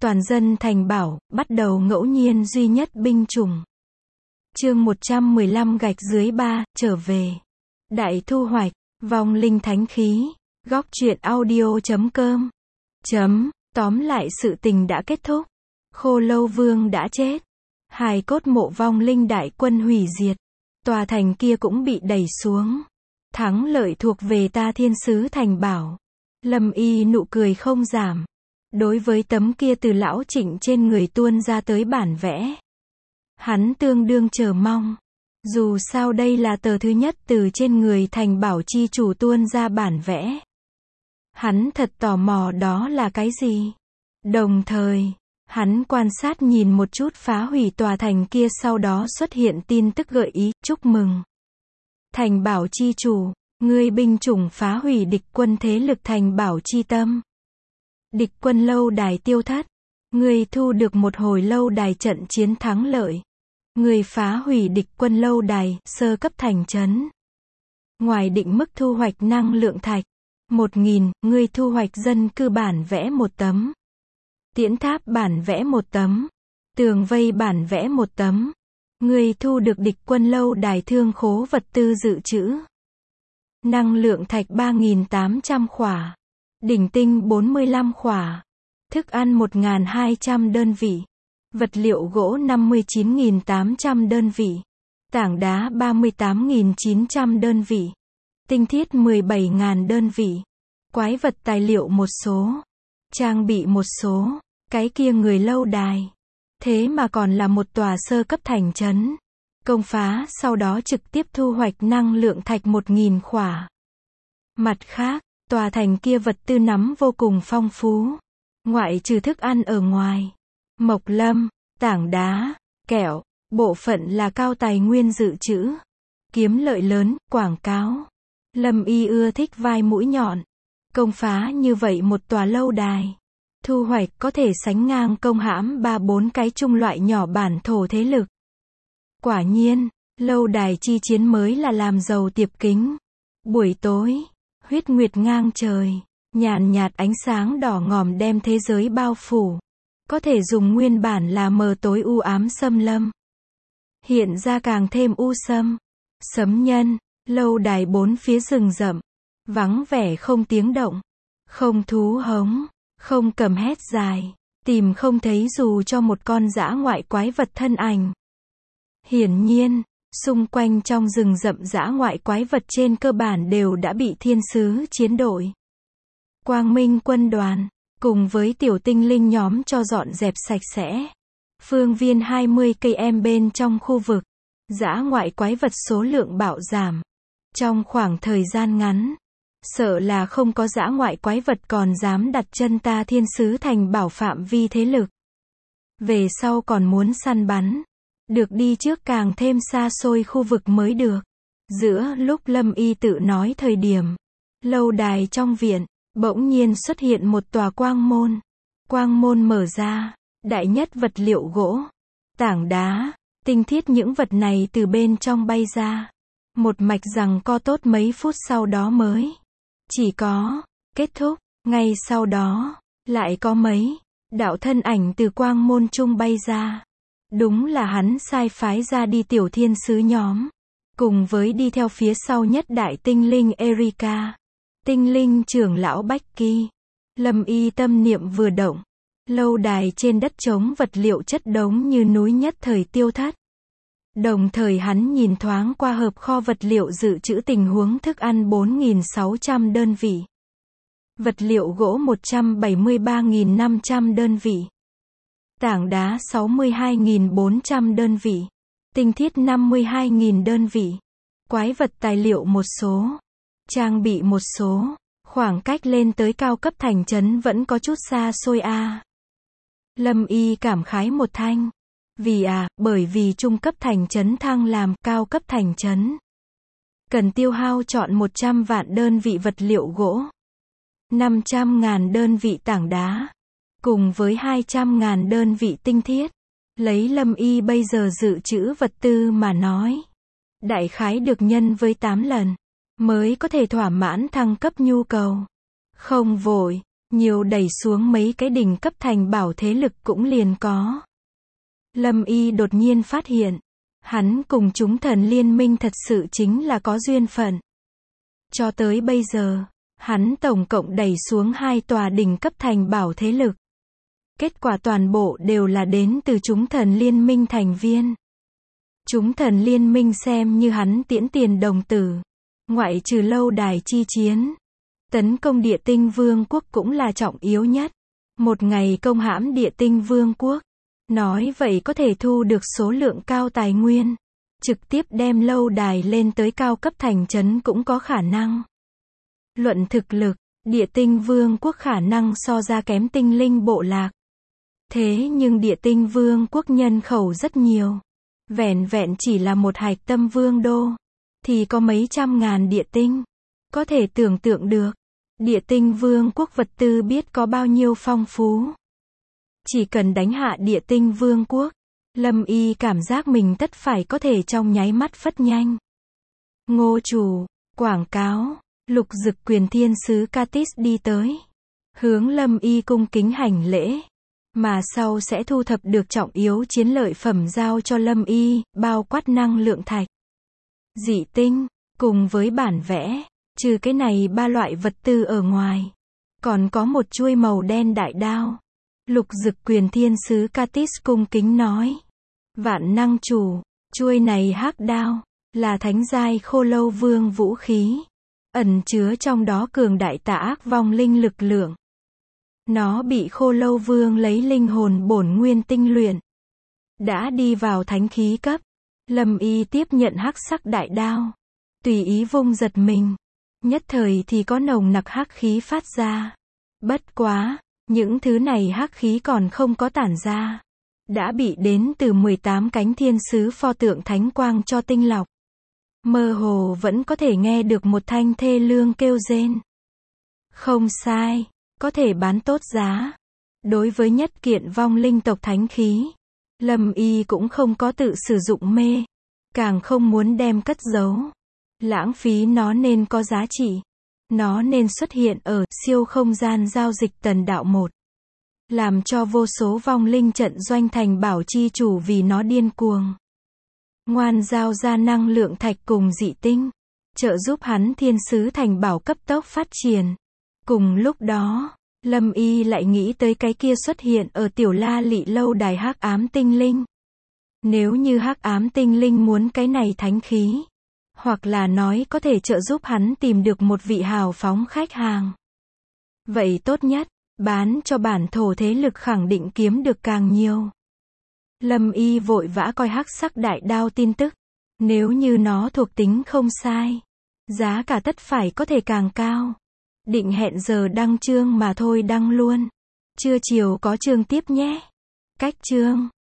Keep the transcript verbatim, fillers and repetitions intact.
Toàn dân thành bảo, bắt đầu ngẫu nhiên duy nhất binh chủng. Chương một trăm mười lăm gạch dưới ba, trở về. Đại thu hoạch, vong linh thánh khí. Góc truyện audio chấm com. Chấm, tóm lại sự tình đã kết thúc. Khô Lâu Vương đã chết. Hài cốt mộ vong linh đại quân hủy diệt. Tòa thành kia cũng bị đẩy xuống. Thắng lợi thuộc về ta thiên sứ thành bảo. Lâm Y nụ cười không giảm. Đối với tấm kia từ lão Trịnh trên người tuôn ra tới bản vẽ, hắn tương đương chờ mong. Dù sao đây là tờ thứ nhất từ trên người thành bảo chi chủ tuôn ra bản vẽ. Hắn thật tò mò đó là cái gì. Đồng thời, hắn quan sát nhìn một chút phá hủy tòa thành kia, sau đó xuất hiện tin tức gợi ý, chúc mừng. Thành bảo chi chủ, ngươi binh chủng phá hủy địch quân thế lực thành bảo chi tâm. Địch quân lâu đài tiêu thất. Ngươi thu được một hồi lâu đài trận chiến thắng lợi. Ngươi phá hủy địch quân lâu đài, sơ cấp thành trấn. Ngoài định mức thu hoạch năng lượng thạch. Một nghìn, ngươi thu hoạch dân cư bản vẽ một tấm. Tiễn tháp bản vẽ một tấm. Tường vây bản vẽ một tấm. Ngươi thu được địch quân lâu đài thương khố vật tư dự trữ. Năng lượng thạch ba nghìn tám trăm khỏa. Đỉnh tinh bốn mươi lăm khỏa. Thức ăn một nghìn hai trăm đơn vị. Vật liệu gỗ năm mươi chín nghìn tám trăm đơn vị. Tảng đá ba mươi tám nghìn chín trăm đơn vị. Tinh thiết mười bảy nghìn đơn vị. Quái vật tài liệu một số. Trang bị một số. Cái kia người lâu đài. Thế mà còn là một tòa sơ cấp thành trấn. Công phá sau đó trực tiếp thu hoạch năng lượng thạch một nghìn khỏa. Mặt khác, tòa thành kia vật tư nắm vô cùng phong phú. Ngoại trừ thức ăn ở ngoài, mộc lâm, tảng đá, kẹo, bộ phận là cao tài nguyên dự trữ. Kiếm lợi lớn, quảng cáo. Lâm Y ưa thích vai mũi nhọn. Công phá như vậy một tòa lâu đài. Thu hoạch có thể sánh ngang công hãm ba bốn cái trung loại nhỏ bản thổ thế lực. Quả nhiên, lâu đài chi chiến mới là làm giàu tiệp kính. Buổi tối, huyết nguyệt ngang trời, nhàn nhạt ánh sáng đỏ ngòm đem thế giới bao phủ. Có thể dùng nguyên bản là mờ tối u ám xâm lâm. Hiện ra càng thêm u sâm. Sấm nhân, lâu đài bốn phía rừng rậm. Vắng vẻ không tiếng động. Không thú hống, không cầm hét dài. Tìm không thấy dù cho một con dã ngoại quái vật thân ảnh. Hiển nhiên, xung quanh trong rừng rậm dã ngoại quái vật trên cơ bản đều đã bị thiên sứ chiến đội, Quang Minh quân đoàn, cùng với tiểu tinh linh nhóm cho dọn dẹp sạch sẽ. Phương viên hai mươi cây em bên trong khu vực, dã ngoại quái vật số lượng bạo giảm. Trong khoảng thời gian ngắn, sợ là không có dã ngoại quái vật còn dám đặt chân ta thiên sứ thành bảo phạm vi thế lực. Về sau còn muốn săn bắn. Được đi trước càng thêm xa xôi khu vực mới được. Giữa lúc Lâm Y tự nói thời điểm, lâu đài trong viện, bỗng nhiên xuất hiện một tòa quang môn. Quang môn mở ra, đại nhất vật liệu gỗ, tảng đá, tinh thiết những vật này từ bên trong bay ra. Một mạch rằng co tốt mấy phút sau đó mới chỉ có kết thúc. Ngay sau đó, lại có mấy đạo thân ảnh từ quang môn trung bay ra. Đúng là hắn sai phái ra đi tiểu thiên sứ nhóm. Cùng với đi theo phía sau nhất đại tinh linh Erika. Tinh linh trưởng lão Bách Kỳ. Lâm Y tâm niệm vừa động. Lâu đài trên đất trống vật liệu chất đống như núi nhất thời tiêu thất. Đồng thời hắn nhìn thoáng qua hộp kho vật liệu dự trữ tình huống thức ăn bốn nghìn sáu trăm đơn vị. Vật liệu gỗ một trăm bảy mươi ba nghìn năm trăm đơn vị. Tảng đá sáu mươi hai nghìn bốn trăm đơn vị. Tinh thiết năm mươi hai nghìn đơn vị. Quái vật tài liệu một số. Trang bị một số. Khoảng cách lên tới cao cấp thành trấn vẫn có chút xa xôi a. À. Lâm Y cảm khái một thanh. Vì à, bởi vì trung cấp thành trấn thăng làm cao cấp thành trấn. Cần tiêu hao chọn một trăm vạn đơn vị vật liệu gỗ. năm trăm ngàn đơn vị tảng đá. Cùng với hai trăm ngàn đơn vị tinh thiết. Lấy Lâm Y bây giờ dự trữ vật tư mà nói. Đại khái được nhân với tám lần. Mới có thể thỏa mãn thăng cấp nhu cầu. Không vội. nhiều đẩy xuống mấy cái đỉnh cấp thành bảo thế lực cũng liền có. Lâm Y đột nhiên phát hiện, hắn cùng chúng thần liên minh thật sự chính là có duyên phận. Cho tới bây giờ, hắn tổng cộng đẩy xuống hai tòa đỉnh cấp thành bảo thế lực. Kết quả toàn bộ đều là đến từ chúng thần liên minh thành viên. Chúng thần liên minh xem như hắn tiễn tiền đồng tử. Ngoại trừ lâu đài chi chiến, tấn công địa tinh vương quốc cũng là trọng yếu nhất. Một ngày công hãm địa tinh vương quốc, nói vậy có thể thu được số lượng cao tài nguyên. Trực tiếp đem lâu đài lên tới cao cấp thành trấn cũng có khả năng. Luận thực lực, địa tinh vương quốc khả năng so ra kém tinh linh bộ lạc. Thế nhưng địa tinh vương quốc nhân khẩu rất nhiều. Vẹn vẹn chỉ là một hạch tâm vương đô, thì có mấy trăm ngàn địa tinh. Có thể tưởng tượng được, địa tinh vương quốc vật tư biết có bao nhiêu phong phú. Chỉ cần đánh hạ địa tinh vương quốc, Lâm Y cảm giác mình tất phải có thể trong nháy mắt phất nhanh. Ngô chủ, quảng cáo, lục dực quyền thiên sứ Katis đi tới. Hướng Lâm Y cung kính hành lễ. Mà sau sẽ thu thập được trọng yếu chiến lợi phẩm giao cho Lâm Y, bao quát năng lượng thạch, dị tinh, cùng với bản vẽ. Trừ cái này ba loại vật tư ở ngoài, còn có một chuôi màu đen đại đao. Lục dực quyền thiên sứ Katis cung kính nói. Vạn năng chủ, chuôi này hắc đao, là thánh giai khô lâu vương vũ khí. Ẩn chứa trong đó cường đại tà ác vong linh lực lượng. Nó bị khô lâu vương lấy linh hồn bổn nguyên tinh luyện. Đã đi vào thánh khí cấp. Lâm Y tiếp nhận hắc sắc đại đao. Tùy ý vung giật mình. Nhất thời thì có nồng nặc hắc khí phát ra. Bất quá, những thứ này hắc khí còn không có tản ra. Đã bị đến từ mười tám cánh thiên sứ pho tượng thánh quang cho tinh lọc. Mơ hồ vẫn có thể nghe được một thanh thê lương kêu rên. Không sai, có thể bán tốt giá. Đối với nhất kiện vong linh tộc thánh khí, Lâm Y cũng không có tự sử dụng mê. Càng không muốn đem cất giấu. Lãng phí nó nên có giá trị. Nó nên xuất hiện ở siêu không gian giao dịch tần đạo một. Làm cho vô số vong linh trận doanh thành bảo chi chủ vì nó điên cuồng. Ngoan giao ra năng lượng thạch cùng dị tinh. Trợ giúp hắn thiên sứ thành bảo cấp tốc phát triển. Cùng lúc đó, Lâm Y lại nghĩ tới cái kia xuất hiện ở tiểu la lị lâu đài hắc ám tinh linh. Nếu như hắc ám tinh linh muốn cái này thánh khí, hoặc là nói có thể trợ giúp hắn tìm được một vị hào phóng khách hàng. Vậy tốt nhất, bán cho bản thổ thế lực khẳng định kiếm được càng nhiều. Lâm Y vội vã coi hắc sắc đại đao tin tức. Nếu như nó thuộc tính không sai, giá cả tất phải có thể càng cao. Định hẹn giờ đăng chương mà thôi đăng luôn. Trưa chiều có chương tiếp nhé. Cách chương